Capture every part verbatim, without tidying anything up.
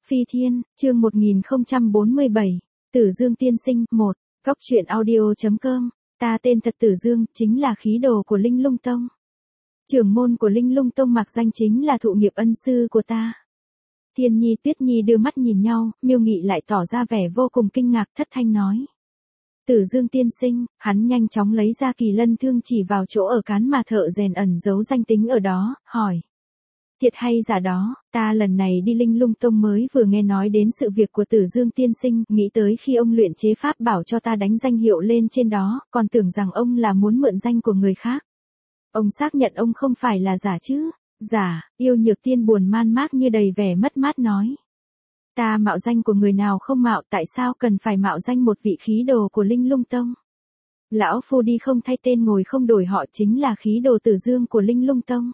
Phi Thiên, chương một nghìn không trăm bốn mươi bảy, Tử Dương tiên sinh, một, Góc truyện audio.com, ta tên thật Tử Dương, chính là khí đồ của Linh Lung Tông. Trưởng môn của Linh Lung Tông mặc danh chính là thụ nghiệp ân sư của ta. Thiên Nhi Tuyết Nhi đưa mắt nhìn nhau, Miêu Nghị lại tỏ ra vẻ vô cùng kinh ngạc, thất thanh nói. Tử Dương tiên sinh, hắn nhanh chóng lấy ra kỳ lân thương chỉ vào chỗ ở cán mà thợ rèn ẩn giấu danh tính ở đó, hỏi. Thiệt hay giả đó, ta lần này đi Linh Lung Tông mới vừa nghe nói đến sự việc của Tử Dương tiên sinh, nghĩ tới khi ông luyện chế pháp bảo cho ta đánh danh hiệu lên trên đó, còn tưởng rằng ông là muốn mượn danh của người khác. Ông xác nhận ông không phải là giả chứ? Giả, Yêu Nhược Tiên buồn man mác như đầy vẻ mất mát nói. Ta mạo danh của người nào không mạo, tại sao cần phải mạo danh một vị khí đồ của Linh Lung Tông? Lão phu đi không thay tên ngồi không đổi họ chính là khí đồ Tử Dương của Linh Lung Tông.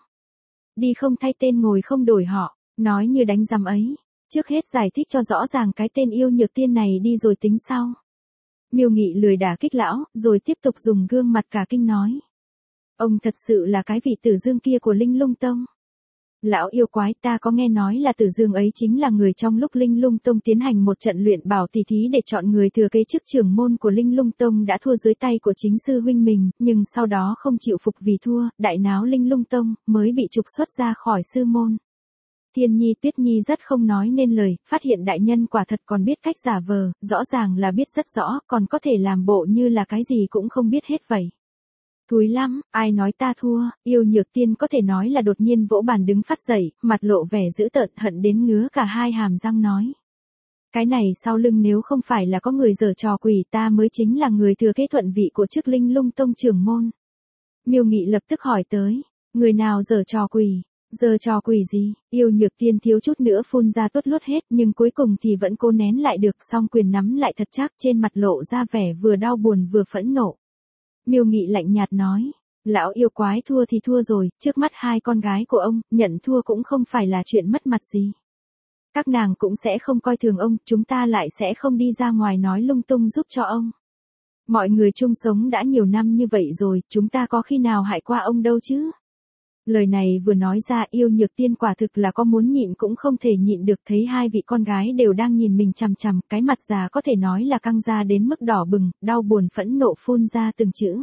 Đi không thay tên ngồi không đổi họ, nói như đánh rắm ấy. Trước hết giải thích cho rõ ràng cái tên Yêu Nhược Tiên này đi rồi tính sau. Miêu Nghị lười đả kích lão, rồi tiếp tục dùng gương mặt cả kinh nói. Ông thật sự là cái vị Tử Dương kia của Linh Lung Tông. Lão yêu quái, ta có nghe nói là Tử Dương ấy chính là người trong lúc Linh Lung Tông tiến hành một trận luyện bảo tỷ thí để chọn người thừa kế chức trưởng môn của Linh Lung Tông đã thua dưới tay của chính sư huynh mình, nhưng sau đó không chịu phục vì thua, đại náo Linh Lung Tông, mới bị trục xuất ra khỏi sư môn. Thiên Nhi Tuyết Nhi rất không nói nên lời, phát hiện đại nhân quả thật còn biết cách giả vờ, rõ ràng là biết rất rõ, còn có thể làm bộ như là cái gì cũng không biết hết vậy. Thúi lắm, ai nói ta thua, Yêu Nhược Tiên có thể nói là đột nhiên vỗ bàn đứng phát dậy, mặt lộ vẻ dữ tợn hận đến ngứa cả hai hàm răng nói. Cái này sau lưng nếu không phải là có người giở trò quỷ ta mới chính là người thừa kế thuận vị của chức Linh Lung Tông trưởng môn. Miêu Nghị lập tức hỏi tới, người nào giở trò quỷ, giở trò quỷ gì, Yêu Nhược Tiên thiếu chút nữa phun ra tốt lốt hết nhưng cuối cùng thì vẫn cố nén lại được song quyền nắm lại thật chắc trên mặt lộ ra vẻ vừa đau buồn vừa phẫn nộ. Miêu Nghị lạnh nhạt nói, lão yêu quái thua thì thua rồi, trước mắt hai con gái của ông, nhận thua cũng không phải là chuyện mất mặt gì. Các nàng cũng sẽ không coi thường ông, chúng ta lại sẽ không đi ra ngoài nói lung tung giúp cho ông. Mọi người chung sống đã nhiều năm như vậy rồi, chúng ta có khi nào hại qua ông đâu chứ? Lời này vừa nói ra Yêu Nhược Tiên quả thực là có muốn nhịn cũng không thể nhịn được thấy hai vị con gái đều đang nhìn mình chằm chằm, cái mặt già có thể nói là căng ra đến mức đỏ bừng, đau buồn phẫn nộ phun ra từng chữ.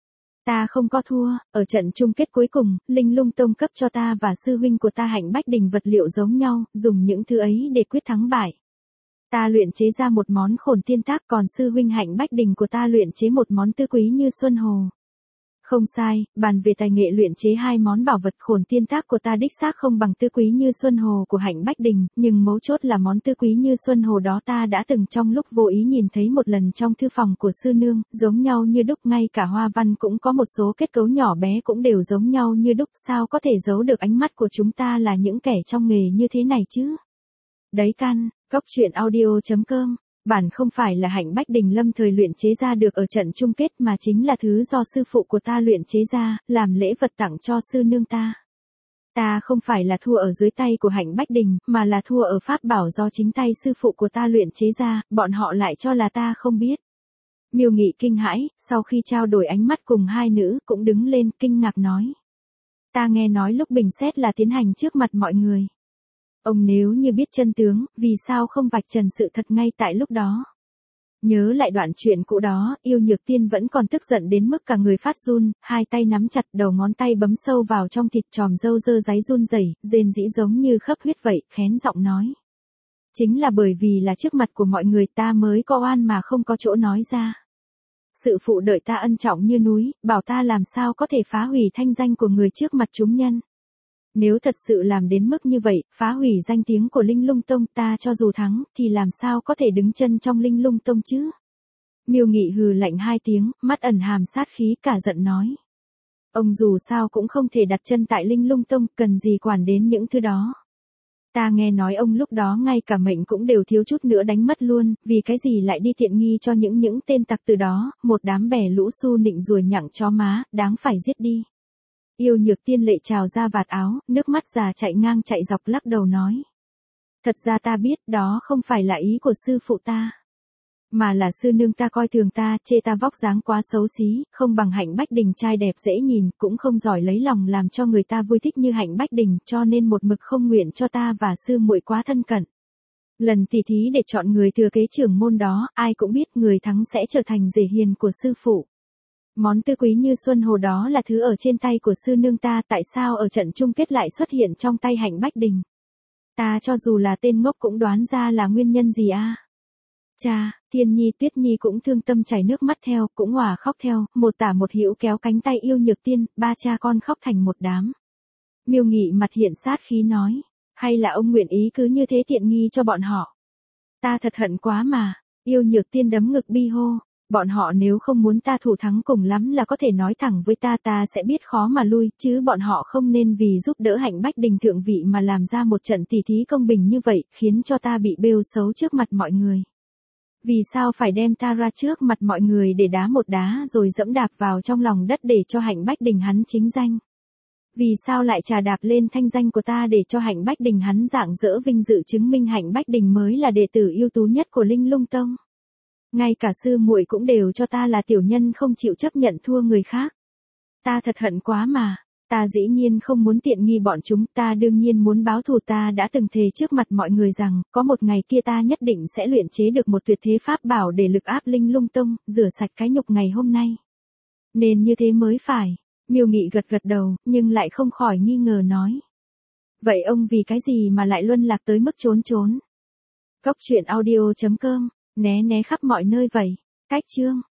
Ta không có thua, ở trận chung kết cuối cùng, Linh Lung Tông cấp cho ta và sư huynh của ta Hạnh Bách Đình vật liệu giống nhau, dùng những thứ ấy để quyết thắng bại. Ta luyện chế ra một món Khổn Tiên Tác, còn sư huynh Hạnh Bách Đình của ta luyện chế một món Tư Quý Như Xuân Hồ. Không sai, bàn về tài nghệ luyện chế hai món bảo vật Khổn Tiên Tác của ta đích xác không bằng Tư Quý Như Xuân Hồ của Hạnh Bách Đình, nhưng mấu chốt là món Tư Quý Như Xuân Hồ đó ta đã từng trong lúc vô ý nhìn thấy một lần trong thư phòng của sư nương, giống nhau như đúc, ngay cả hoa văn cũng có một số kết cấu nhỏ bé cũng đều giống nhau như đúc, sao có thể giấu được ánh mắt của chúng ta là những kẻ trong nghề như thế này chứ? Đấy căn, Góc truyện audio.com. Bản không phải là Hạnh Bách Đình lâm thời luyện chế ra được ở trận chung kết mà chính là thứ do sư phụ của ta luyện chế ra, làm lễ vật tặng cho sư nương ta. Ta không phải là thua ở dưới tay của Hạnh Bách Đình, mà là thua ở pháp bảo do chính tay sư phụ của ta luyện chế ra, bọn họ lại cho là ta không biết. Miêu Nghị kinh hãi, sau khi trao đổi ánh mắt cùng hai nữ, cũng đứng lên kinh ngạc nói. Ta nghe nói lúc bình xét là tiến hành trước mặt mọi người. Ông nếu như biết chân tướng, vì sao không vạch trần sự thật ngay tại lúc đó? Nhớ lại đoạn chuyện cũ đó, Yêu Nhược Tiên vẫn còn tức giận đến mức cả người phát run, hai tay nắm chặt, đầu ngón tay bấm sâu vào trong thịt, tròm râu dơ dáy run rẩy, rên rỉ giống như khấp huyết vậy, khén giọng nói. Chính là bởi vì là trước mặt của mọi người ta mới có oan mà không có chỗ nói ra. Sự phụ đợi ta ân trọng như núi, bảo ta làm sao có thể phá hủy thanh danh của người trước mặt chúng nhân. Nếu thật sự làm đến mức như vậy, phá hủy danh tiếng của Linh Lung Tông, ta cho dù thắng, thì làm sao có thể đứng chân trong Linh Lung Tông chứ? Miêu Nghị hừ lạnh hai tiếng, mắt ẩn hàm sát khí cả giận nói. Ông dù sao cũng không thể đặt chân tại Linh Lung Tông, cần gì quản đến những thứ đó. Ta nghe nói ông lúc đó ngay cả mệnh cũng đều thiếu chút nữa đánh mất luôn, vì cái gì lại đi tiện nghi cho những những tên tặc từ đó, một đám bè lũ su nịnh ruồi nhặng chó má, đáng phải giết đi. Yêu Nhược Tiên lệ trào ra vạt áo, nước mắt già chạy ngang chạy dọc lắc đầu nói. Thật ra ta biết đó không phải là ý của sư phụ ta. Mà là sư nương ta coi thường ta, chê ta vóc dáng quá xấu xí, không bằng Hạnh Bách Đình trai đẹp dễ nhìn, cũng không giỏi lấy lòng làm cho người ta vui thích như Hạnh Bách Đình, cho nên một mực không nguyện cho ta và sư muội quá thân cận. Lần tỉ thí để chọn người thừa kế trưởng môn đó, ai cũng biết người thắng sẽ trở thành rể hiền của sư phụ. Món tư quý như xuân hồ đó là thứ ở trên tay của sư nương ta, tại sao ở trận chung kết lại xuất hiện trong tay Hạnh Bách Đình? Ta cho dù là tên ngốc cũng đoán ra là nguyên nhân gì a. À? Cha, Tiên Nhi Tuyết Nhi cũng thương tâm chảy nước mắt theo, cũng hòa khóc theo, một tả một hữu kéo cánh tay yêu Nhược Tiên, ba cha con khóc thành một đám. Miêu Nghị mặt hiện sát khí nói, hay là ông nguyện ý cứ như thế tiện nghi cho bọn họ? Ta thật hận quá mà, yêu Nhược Tiên đấm ngực bi hô, bọn họ nếu không muốn ta thủ thắng cùng lắm là có thể nói thẳng với ta, ta sẽ biết khó mà lui, chứ bọn họ không nên vì giúp đỡ Hạnh Bách Đình thượng vị mà làm ra một trận tỉ thí công bình như vậy, khiến cho ta bị bêu xấu trước mặt mọi người. Vì sao phải đem ta ra trước mặt mọi người để đá một đá rồi dẫm đạp vào trong lòng đất để cho Hạnh Bách Đình hắn chính danh? Vì sao lại trà đạp lên thanh danh của ta để cho Hạnh Bách Đình hắn rạng rỡ vinh dự chứng minh Hạnh Bách Đình mới là đệ tử ưu tú nhất của Linh Lung Tông? Ngay cả sư muội cũng đều cho ta là tiểu nhân không chịu chấp nhận thua người khác. Ta thật hận quá mà, ta dĩ nhiên không muốn tiện nghi bọn chúng, ta đương nhiên muốn báo thù, ta đã từng thề trước mặt mọi người rằng, có một ngày kia ta nhất định sẽ luyện chế được một tuyệt thế pháp bảo để lực áp Linh Lung Tông, rửa sạch cái nhục ngày hôm nay. Nên như thế mới phải. Miêu Nghị gật gật đầu, nhưng lại không khỏi nghi ngờ nói. Vậy ông vì cái gì mà lại luân lạc tới mức trốn trốn? Góc truyện audio chấm com, né né khắp mọi nơi vậy. Cách chương.